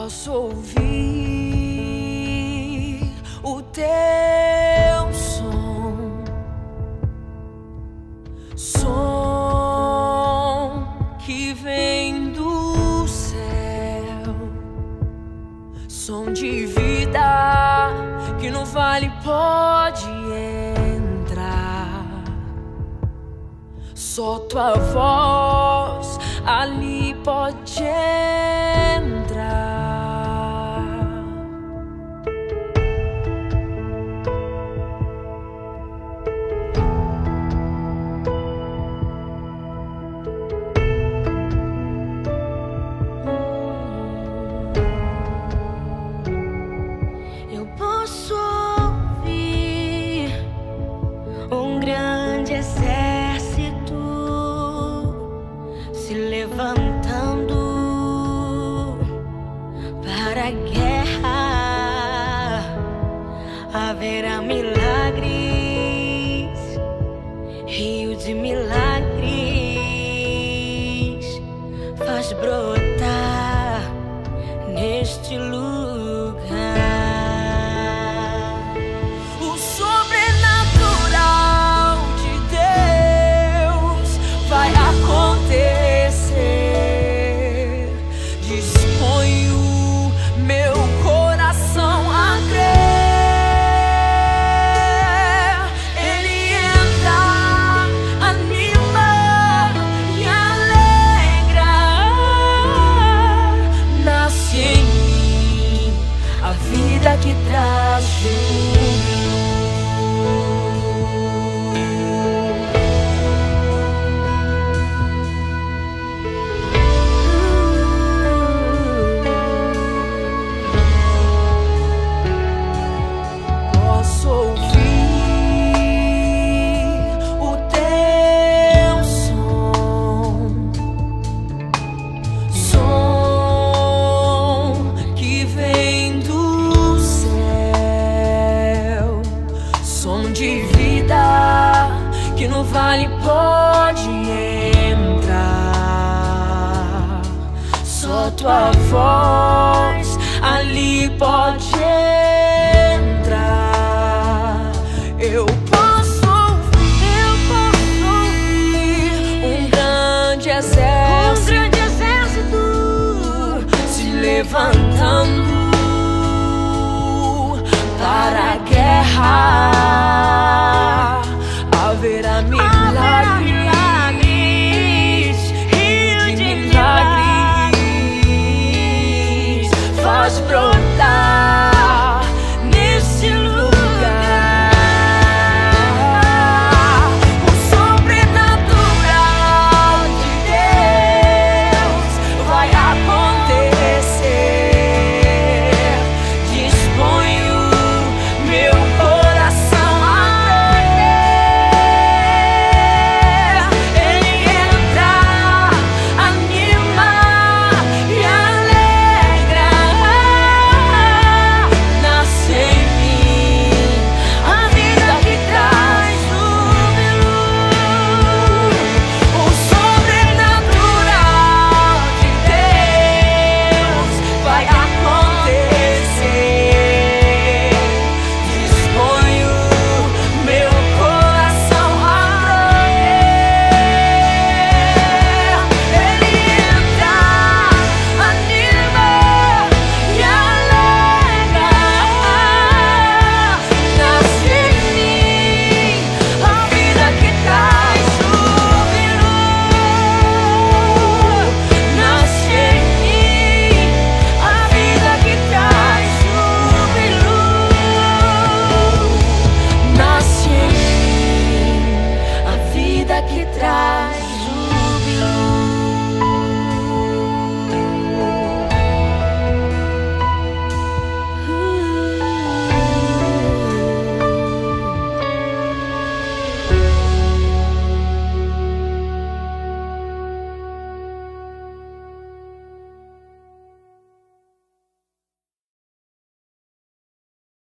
Posso ouvir o teu som que vem do céu, som de vida que no vale pode entrar. Só tua voz ali pode entrar. Eu posso ouvir um grande exército se levantando para a guerra. Haverá milagres, rio de milagres faz brotar neste lugar. O sobrenatural de Deus vai acontecer. Disponho meu coração a crer. Ele entra, anima e alegra. Nasce em mim a vida que traz júbilo. Posso ouvir o teu som que vem do céu, som de vida que no vale pode entrar. Só tua voz ali pode entrar. Eu posso ouvir um grande exército se levantando para a guerra. Haverá milagres,